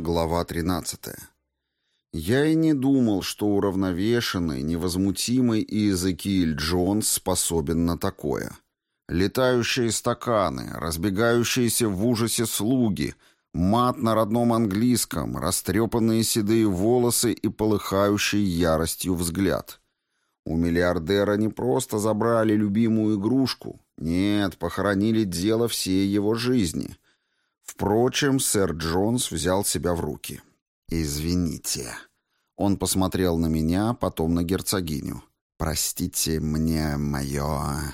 Глава 13. Я и не думал, что уравновешенный, невозмутимый Иезекииль Джонс способен на такое. Летающие стаканы, разбегающиеся в ужасе слуги, мат на родном английском, растрепанные седые волосы и полыхающий яростью взгляд. У миллиардера не просто забрали любимую игрушку, нет, похоронили дело всей его жизни. Впрочем, сэр Джонс взял себя в руки. «Извините». Он посмотрел на меня, потом на герцогиню. «Простите мне мое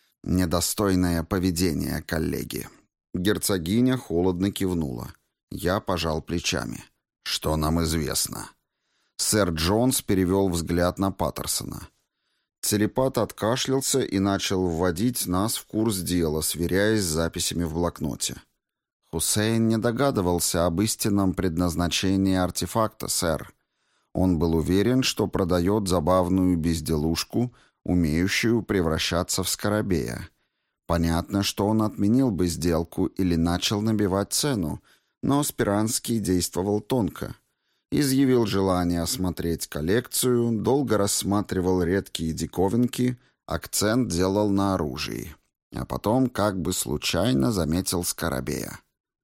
недостойное поведение, коллеги». Герцогиня холодно кивнула. Я пожал плечами. «Что нам известно?» Сэр Джонс перевел взгляд на Паттерсона. Телепат откашлялся и начал вводить нас в курс дела, сверяясь с записями в блокноте. Хусейн не догадывался об истинном предназначении артефакта, сэр. Он был уверен, что продает забавную безделушку, умеющую превращаться в скоробея. Понятно, что он отменил бы сделку или начал набивать цену, но Спиранский действовал тонко. Изъявил желание осмотреть коллекцию, долго рассматривал редкие диковинки, акцент делал на оружии. А потом как бы случайно заметил скоробея.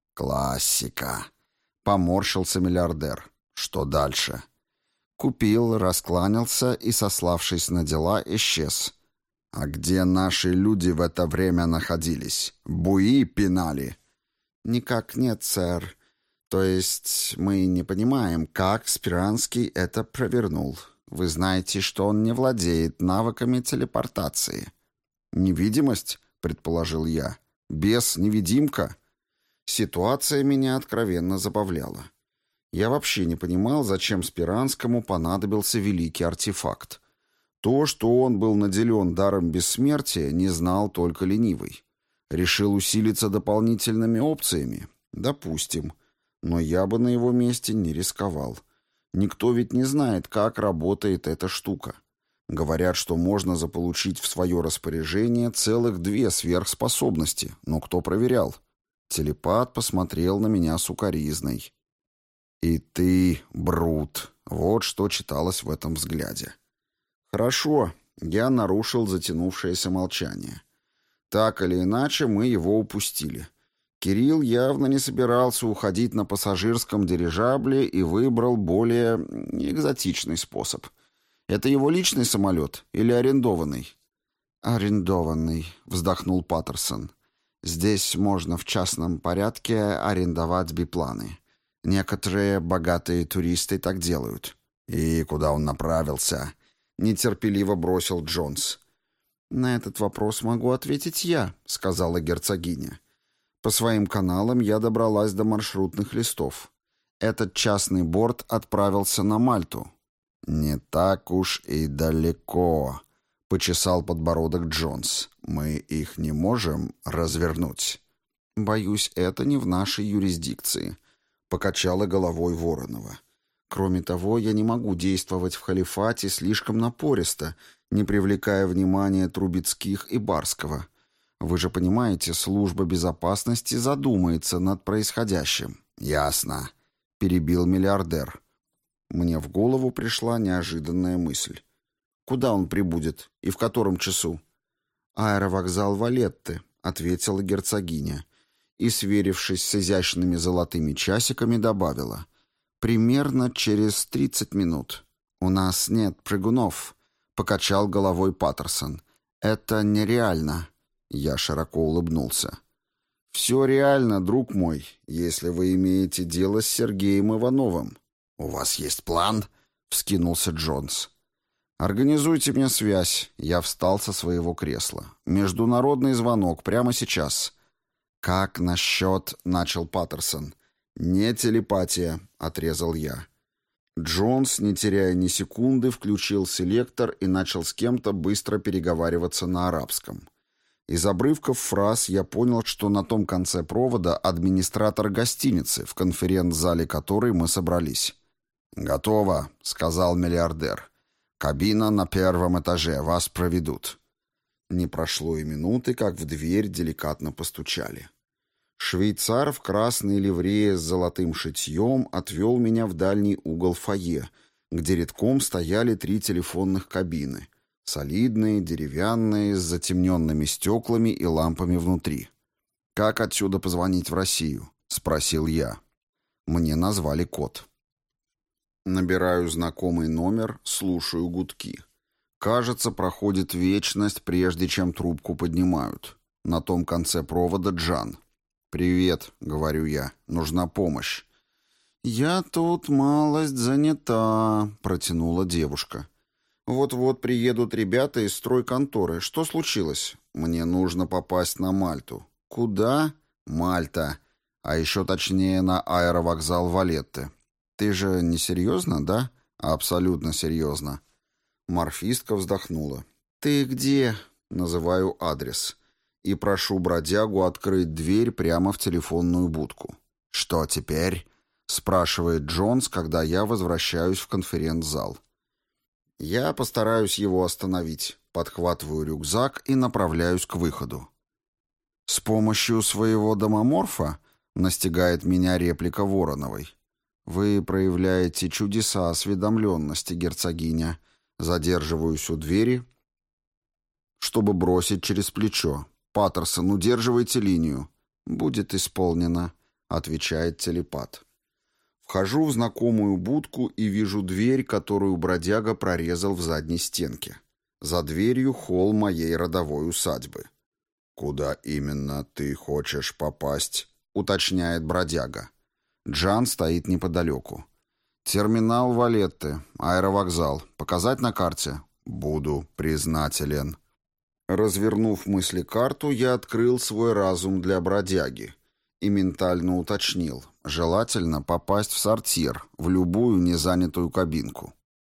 «Классика!» — поморщился миллиардер. «Что дальше?» Купил, раскланялся и, сославшись на дела, исчез. «А где наши люди в это время находились? Буи пинали?» «Никак нет, сэр. То есть мы не понимаем, как Спиранский это провернул. Вы знаете, что он не владеет навыками телепортации». «Невидимость?» — предположил я. «Бес-невидимка?» Ситуация меня откровенно забавляла. Я вообще не понимал, зачем Спиранскому понадобился великий артефакт. То, что он был наделен даром бессмертия, не знал только ленивый. Решил усилиться дополнительными опциями? Допустим. Но я бы на его месте не рисковал. Никто ведь не знает, как работает эта штука. Говорят, что можно заполучить в свое распоряжение целых 2 сверхспособности, но кто проверял? Телепат посмотрел на меня сукоризной. «И ты, Брут», вот что читалось в этом взгляде. «Хорошо», я нарушил затянувшееся молчание. Так или иначе, мы его упустили. Кирилл явно не собирался уходить на пассажирском дирижабле и выбрал более экзотичный способ. Это его личный самолет или арендованный? «Арендованный», — вздохнул Паттерсон. «Здесь можно в частном порядке арендовать бипланы. Некоторые богатые туристы так делают». «И куда он направился?» — нетерпеливо бросил Джонс. «На этот вопрос могу ответить я», — сказала герцогиня. «По своим каналам я добралась до маршрутных листов. Этот частный борт отправился на Мальту». «Не так уж и далеко», — почесал подбородок Джонс. «Мы их не можем развернуть». «Боюсь, это не в нашей юрисдикции», — покачала головой Воронова. «Кроме того, я не могу действовать в халифате слишком напористо, не привлекая внимания Трубецких и Барского. Вы же понимаете, служба безопасности задумается над происходящим». «Ясно», — перебил миллиардер. Мне в голову пришла неожиданная мысль. «Куда он прибудет? И в котором часу?» «Аэровокзал Валетты», — ответила герцогиня. И, сверившись с изящными золотыми часиками, добавила. «Примерно через 30 минут». «У нас нет прыгунов», — покачал головой Паттерсон. «Это нереально». Я широко улыбнулся. «Все реально, друг мой, если вы имеете дело с Сергеем Ивановым». «У вас есть план?» — вскинулся Джонс. «Организуйте мне связь». Я встал со своего кресла. «Международный звонок прямо сейчас». «Как насчет...» — начал Паттерсон. «Не телепатия», — отрезал я. Джонс, не теряя ни секунды, включил селектор и начал с кем-то быстро переговариваться на арабском. Из обрывков фраз я понял, что на том конце провода администратор гостиницы, в конференц-зале которой мы собрались. «Готово», — сказал миллиардер. «Кабина на 1-м этаже, вас проведут». Не прошло и минуты, как в дверь деликатно постучали. Швейцар в красной ливрее с золотым шитьем отвел меня в дальний угол фойе, где редком стояли 3 телефонных кабины. Солидные, деревянные, с затемненными стеклами и лампами внутри. «Как отсюда позвонить в Россию?» — спросил я. Мне назвали код. Набираю знакомый номер, слушаю гудки. Кажется, проходит вечность, прежде чем трубку поднимают. На том конце провода Джан. «Привет», — говорю я, — «нужна помощь». «Я тут малость занята», — протянула девушка. «Вот-вот приедут ребята из стройконторы. Что случилось?» «Мне нужно попасть на Мальту». «Куда?» «Мальта. А еще точнее на аэровокзал Валетты». «Ты же не серьезно, да?» «Абсолютно серьезно». Морфистка вздохнула. «Ты где?» Называю адрес. И прошу бродягу открыть дверь прямо в телефонную будку. «Что теперь?» — спрашивает Джонс, когда я возвращаюсь в конференц-зал. Я постараюсь его остановить. Подхватываю рюкзак и направляюсь к выходу. «С помощью своего домоморфа?» — настигает меня реплика Вороновой. «Вы проявляете чудеса осведомленности, герцогиня». Задерживаюсь у двери, чтобы бросить через плечо. «Паттерсон, удерживайте линию». «Будет исполнено», — отвечает телепат. Вхожу в знакомую будку и вижу дверь, которую бродяга прорезал в задней стенке. За дверью холл моей родовой усадьбы. «Куда именно ты хочешь попасть?» — уточняет бродяга. Джан стоит неподалеку. «Терминал Валетты, аэровокзал. Показать на карте?» «Буду признателен». Развернув мысли-карту, я открыл свой разум для бродяги и ментально уточнил. Желательно попасть в сортир, в любую незанятую кабинку.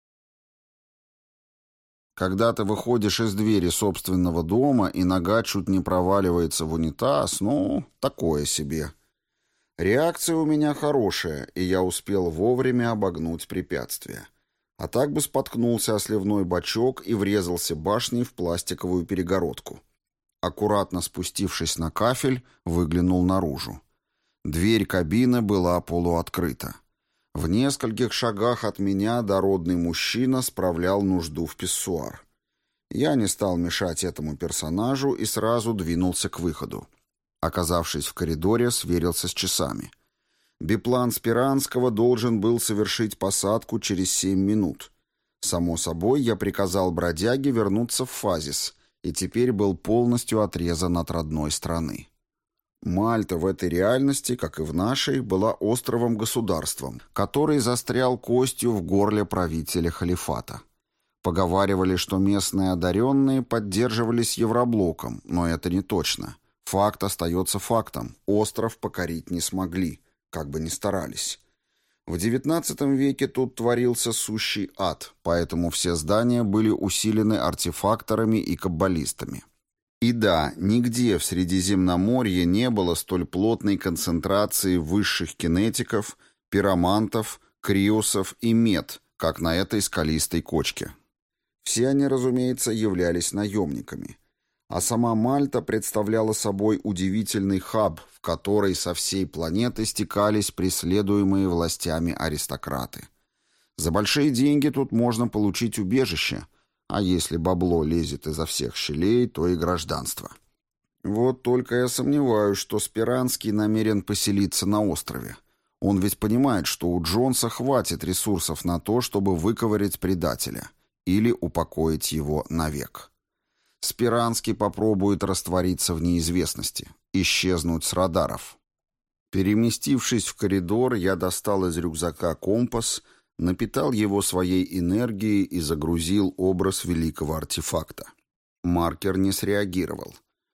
Когда ты выходишь из двери собственного дома и нога чуть не проваливается в унитаз, такое себе. Реакция у меня хорошая, и я успел вовремя обогнуть препятствие. А так бы споткнулся о сливной бачок и врезался башней в пластиковую перегородку. Аккуратно спустившись на кафель, выглянул наружу. Дверь кабины была полуоткрыта. В нескольких шагах от меня дородный мужчина справлял нужду в писсуар. Я не стал мешать этому персонажу и сразу двинулся к выходу. Оказавшись в коридоре, сверился с часами. Биплан Спиранского должен был совершить посадку через 7 минут. Само собой, я приказал бродяге вернуться в Фазис, и теперь был полностью отрезан от родной страны. Мальта в этой реальности, как и в нашей, была островом-государством, который застрял костью в горле правителя халифата. Поговаривали, что местные одаренные поддерживались Евроблоком, но это не точно. Факт остается фактом. Остров покорить не смогли, как бы ни старались. В XIX веке тут творился сущий ад, поэтому все здания были усилены артефакторами и каббалистами. И да, нигде в Средиземноморье не было столь плотной концентрации высших кинетиков, пиромантов, криосов и мед, как на этой скалистой кочке. Все они, разумеется, являлись наемниками. А сама Мальта представляла собой удивительный хаб, в который со всей планеты стекались преследуемые властями аристократы. За большие деньги тут можно получить убежище, а если бабло лезет изо всех щелей, то и гражданство. Вот только я сомневаюсь, что Спиранский намерен поселиться на острове. Он ведь понимает, что у Джонса хватит ресурсов на то, чтобы выковырять предателя или упокоить его навек. Спиранский попробует раствориться в неизвестности, исчезнуть с радаров. Переместившись в коридор, я достал из рюкзака компас, напитал его своей энергией и загрузил образ великого артефакта. Маркер не среагировал.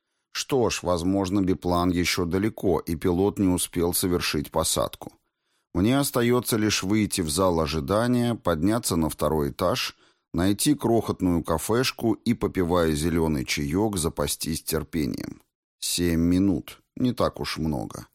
Что ж, возможно, биплан еще далеко, и пилот не успел совершить посадку. Мне остается лишь выйти в зал ожидания, подняться на 2-й этаж, найти крохотную кафешку и, попивая зеленый чаек, запастись терпением. 7 минут. Не так уж много.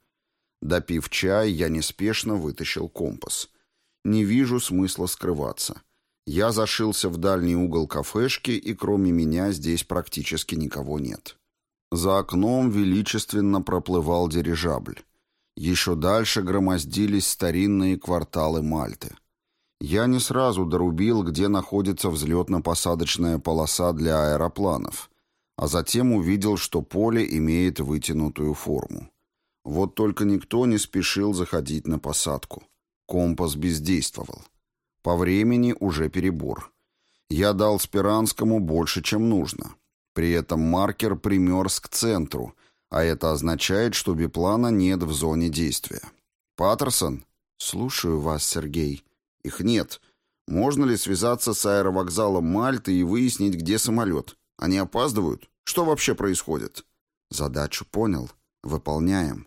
Допив чай, я неспешно вытащил компас. Не вижу смысла скрываться. Я зашился в дальний угол кафешки, и кроме меня здесь практически никого нет. За окном величественно проплывал дирижабль. Еще дальше громоздились старинные кварталы Мальты. Я не сразу дорубил, где находится взлетно-посадочная полоса для аэропланов, а затем увидел, что поле имеет вытянутую форму. Вот только никто не спешил заходить на посадку. Компас бездействовал. По времени уже перебор. Я дал Спиранскому больше, чем нужно. При этом маркер примерз к центру, а это означает, что биплана нет в зоне действия. «Паттерсон?» «Слушаю вас, Сергей». «Их нет. Можно ли связаться с аэровокзалом Мальты и выяснить, где самолет? Они опаздывают? Что вообще происходит?» «Задачу понял. Выполняем».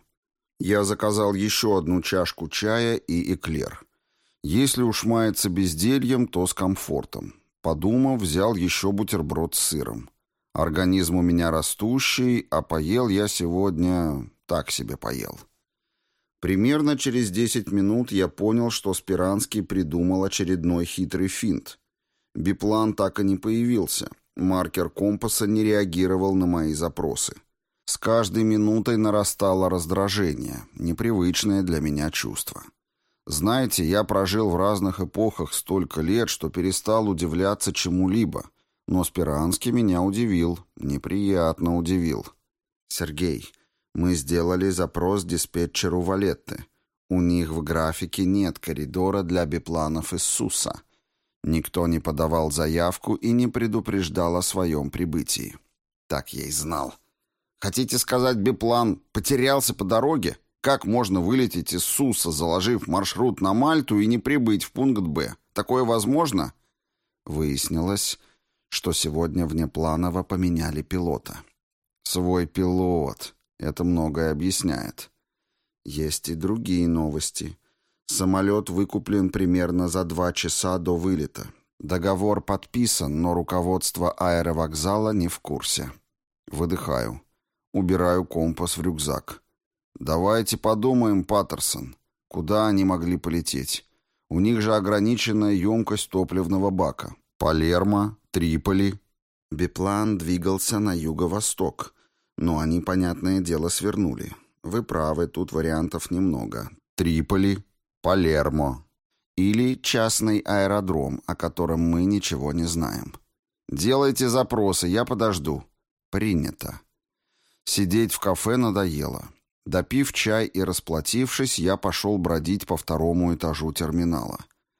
Я заказал еще одну чашку чая и эклер. Если уж мается бездельем, то с комфортом. Подумав, взял еще бутерброд с сыром. Организм у меня растущий, а поел я сегодня... так себе поел. Примерно через 10 минут я понял, что Спиранский придумал очередной хитрый финт. Биплан так и не появился. Маркер компаса не реагировал на мои запросы. С каждой минутой нарастало раздражение, непривычное для меня чувство. Знаете, я прожил в разных эпохах столько лет, что перестал удивляться чему-либо. Но Спиранский меня удивил, неприятно удивил. «Сергей, мы сделали запрос диспетчеру Валетты. У них в графике нет коридора для бипланов из Суса. Никто не подавал заявку и не предупреждал о своем прибытии». «Так я и знал. Хотите сказать, биплан потерялся по дороге? Как можно вылететь из Суса, заложив маршрут на Мальту и не прибыть в пункт Б? Такое возможно?» Выяснилось, что сегодня внепланово поменяли пилота. Свой пилот. Это многое объясняет. Есть и другие новости. Самолет выкуплен примерно за 2 часа до вылета. Договор подписан, но руководство аэровокзала не в курсе. Выдыхаю. Убираю компас в рюкзак. «Давайте подумаем, Паттерсон. Куда они могли полететь? У них же ограниченная емкость топливного бака. Палермо, Триполи». Биплан двигался на юго-восток, но они, понятное дело, свернули. Вы правы, тут вариантов немного. Триполи, Палермо. Или частный аэродром, о котором мы ничего не знаем. «Делайте запросы, я подожду». Принято. Сидеть в кафе надоело. Допив чай и расплатившись, я пошел бродить по 2-му этажу терминала.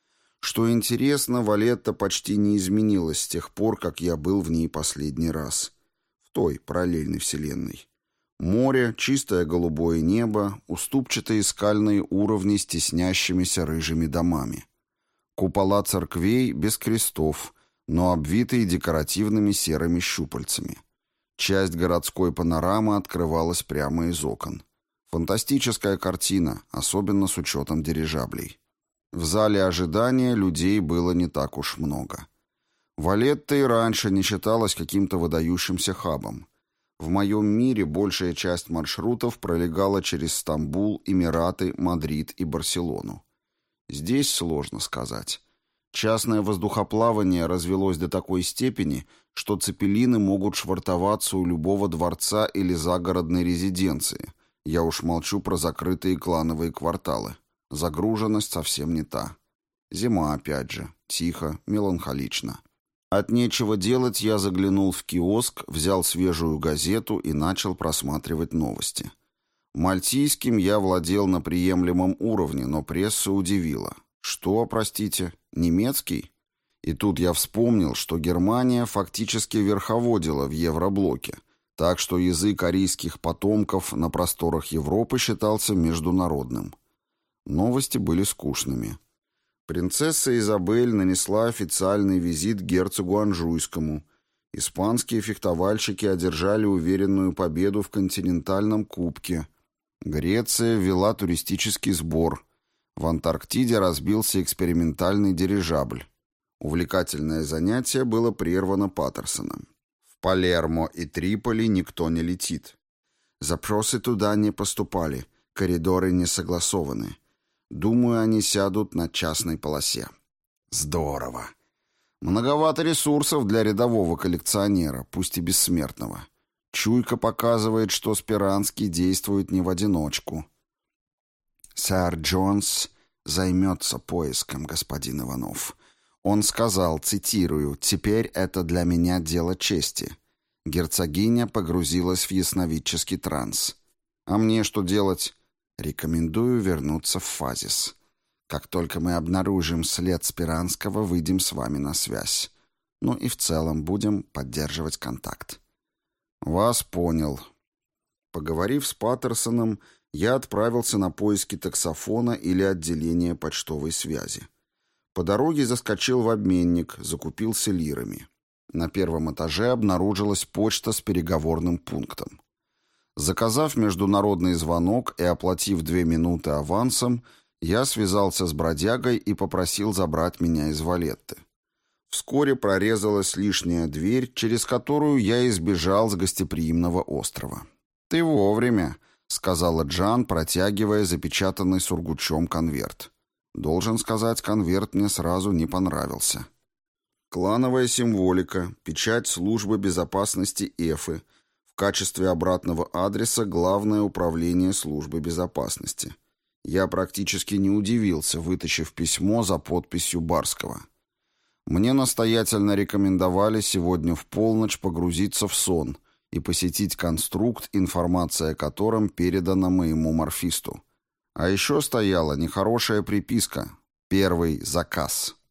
Что интересно, Валетта почти не изменилась с тех пор, как я был в ней последний раз. В той параллельной вселенной. Море, чистое голубое небо, уступчатые скальные уровни с теснящимися рыжими домами. Купола церквей без крестов, но обвитые декоративными серыми щупальцами. Часть городской панорамы открывалась прямо из окон. Фантастическая картина, особенно с учетом дирижаблей. В зале ожидания людей было не так уж много. Валетта и раньше не считалась каким-то выдающимся хабом. В моем мире большая часть маршрутов пролегала через Стамбул, Эмираты, Мадрид и Барселону. Здесь сложно сказать. Частное воздухоплавание развелось до такой степени, что цепелины могут швартоваться у любого дворца или загородной резиденции. Я уж молчу про закрытые клановые кварталы. Загруженность совсем не та. Зима опять же. Тихо, меланхолично. От нечего делать я заглянул в киоск, взял свежую газету и начал просматривать новости. Мальтийским я владел на приемлемом уровне, но пресса удивила. Что, простите, немецкий? И тут я вспомнил, что Германия фактически верховодила в Евроблоке, так что язык арийских потомков на просторах Европы считался международным. Новости были скучными. Принцесса Изабель нанесла официальный визит герцогу Анжуйскому. Испанские фехтовальщики одержали уверенную победу в континентальном кубке. Греция ввела туристический сбор. В Антарктиде разбился экспериментальный дирижабль. Увлекательное занятие было прервано Паттерсоном. В Палермо и Триполи никто не летит. Запросы туда не поступали, коридоры не согласованы. Думаю, они сядут на частной полосе. Здорово. Многовато ресурсов для рядового коллекционера, пусть и бессмертного. Чуйка показывает, что Спиранский действует не в одиночку. «Сэр Джонс займется поиском, господин Иванов. Он сказал, цитирую, «Теперь это для меня дело чести». Герцогиня погрузилась в ясновидческий транс. «А мне что делать?» «Рекомендую вернуться в Фазис. Как только мы обнаружим след Спиранского, выйдем с вами на связь. Ну и в целом будем поддерживать контакт». «Вас понял». Поговорив с Паттерсоном, я отправился на поиски таксофона или отделения почтовой связи. По дороге заскочил в обменник, закупился лирами. На первом этаже обнаружилась почта с переговорным пунктом. Заказав международный звонок и оплатив 2 минуты авансом, я связался с бродягой и попросил забрать меня из Валетты. Вскоре прорезалась лишняя дверь, через которую я избежал с гостеприимного острова. «Ты вовремя», — сказала Джан, протягивая запечатанный сургучом конверт. Должен сказать, конверт мне сразу не понравился. Клановая символика, печать службы безопасности Эфы, в качестве обратного адреса Главное управление службы безопасности. Я практически не удивился, вытащив письмо за подписью Барского. Мне настоятельно рекомендовали сегодня в полночь погрузиться в сон и посетить конструкт, информация о котором передана моему морфисту. А еще стояла нехорошая приписка «Первый заказ».